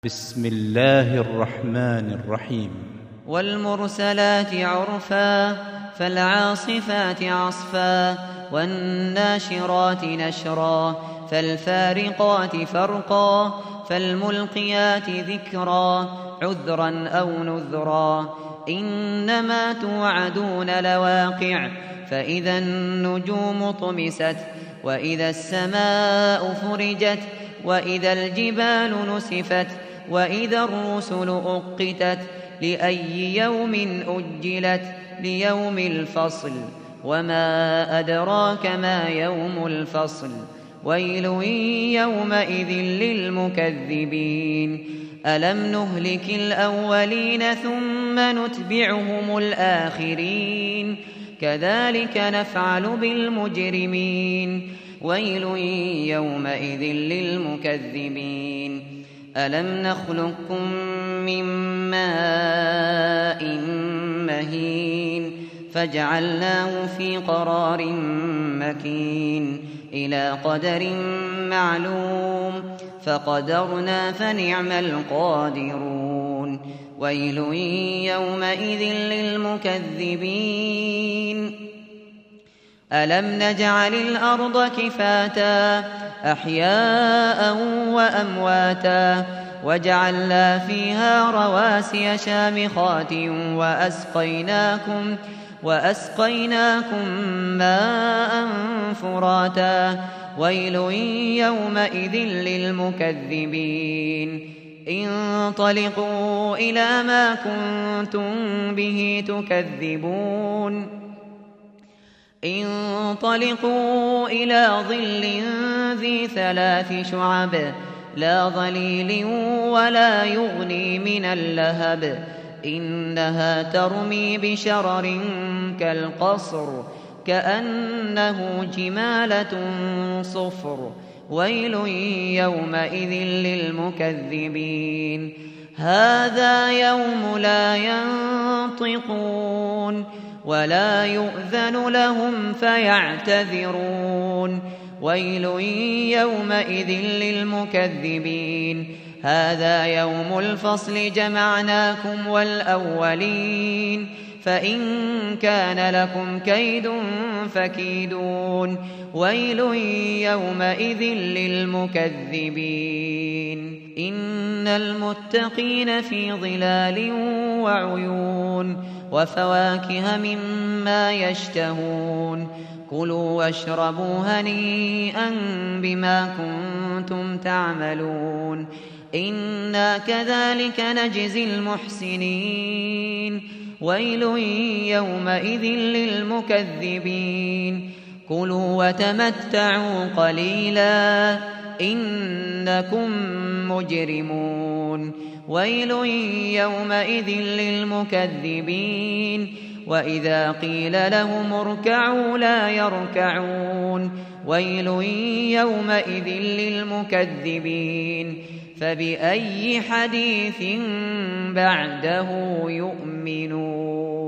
بسم الله الرحمن الرحيم. والمرسلات عرفا فالعاصفات عصفا والناشرات نشرا فالفارقات فرقا فالملقيات ذكرا عذرا أو نذرا إنما توعدون لواقع فإذا النجوم طمست وإذا السماء فرجت وإذا الجبال نسفت وإذا الرسل أقتت لأي يوم أجلت ليوم الفصل وما أدراك ما يوم الفصل ويل يومئذ للمكذبين ألم نهلك الأولين ثم نتبعهم الآخرين كذلك نفعل بالمجرمين ويل يومئذ للمكذبين ألم نخلقكم من ماء مهين فجعلناه في قرار مكين إلى قدر معلوم فقدرنا فنعم القادرون ويل يومئذ للمكذبين ألم نجعل الأرض كفاتا أحياء وأمواتا وجعلنا فيها رواسي شامخات وأسقيناكم ماء فراتا ويل يومئذ للمكذبين انطلقوا إلى ما كنتم به تكذبون انطلقوا إلى ظل ذي 3 شعب لا ظليل ولا يغني من اللهب إنها ترمي بشرر كالقصر كأنه جمالة صفر ويل يومئذ للمكذبين هذا يوم لا ينطقون ولا يؤذن لهم فيعتذرون ويل يومئذ للمكذبين هذا يوم الفصل جمعناكم والأولين فإن كان لكم كيد فكيدون ويل يومئذ للمكذبين إن المتقين في ظلال وعيون وفواكه مما يشتهون كلوا واشربوا هنيئا بما كنتم تعملون إنا كذلك نجزي المحسنين ويل يومئذ للمكذبين كلوا وتمتعوا قليلا إنكم مجرمون ويل يومئذ للمكذبين وإذا قيل لهم اركعوا لا يركعون ويل يومئذ للمكذبين فبأي حديث بعده يؤمنون.